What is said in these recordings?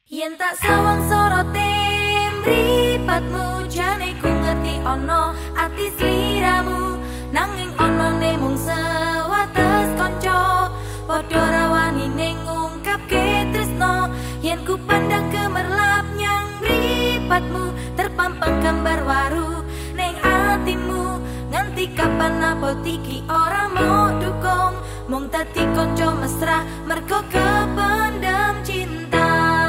Yen tak sawang sorote mripatmu, jane ku ngerti ono ati sliramu. Nanging ono ne mung sewates kanca, padha rawani ning ngungkapke tresno. Yen ku pandang gemerlap nyang mripatmu, terpampang gambar waru ning atimu. Nganti kapan apa iki ora mau dukung, mung dadi kanca mesra mergo kependem cinta.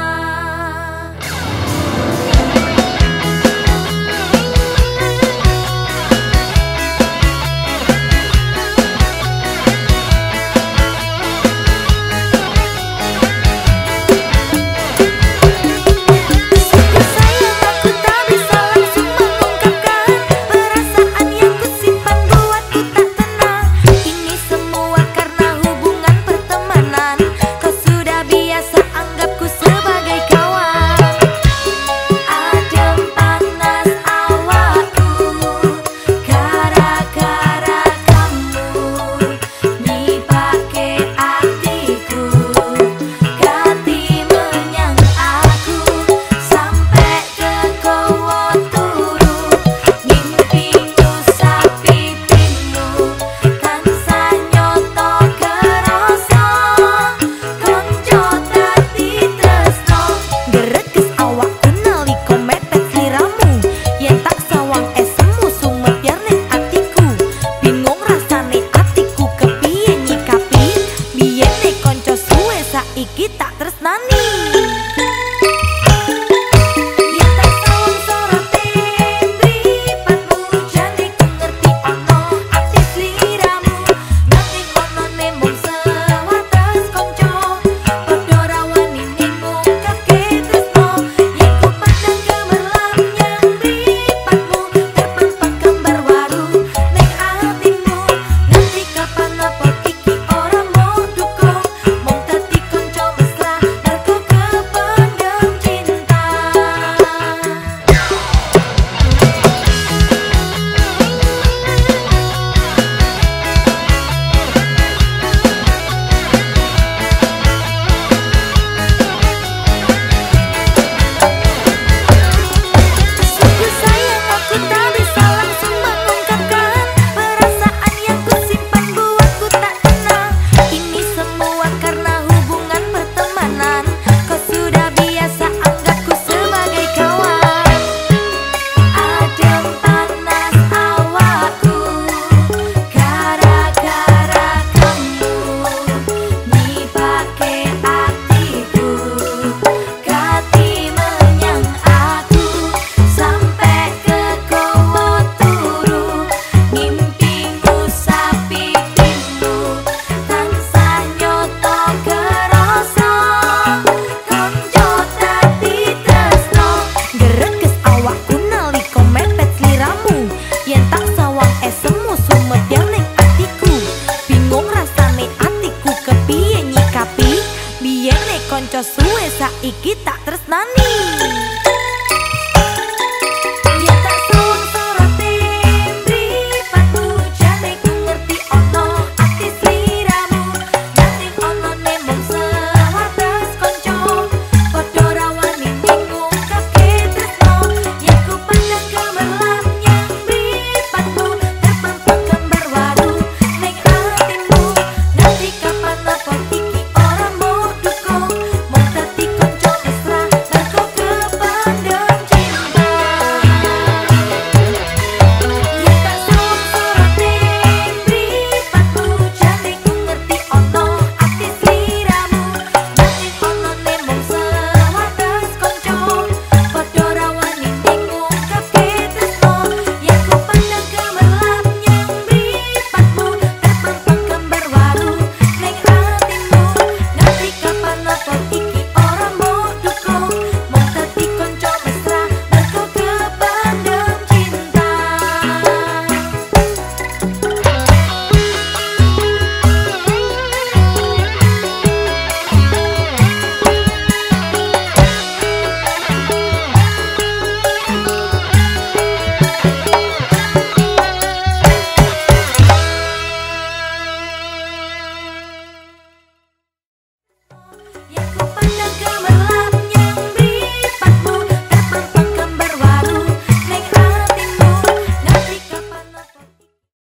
Iki tak tresnani. Konco suwe saiki tak tresnani.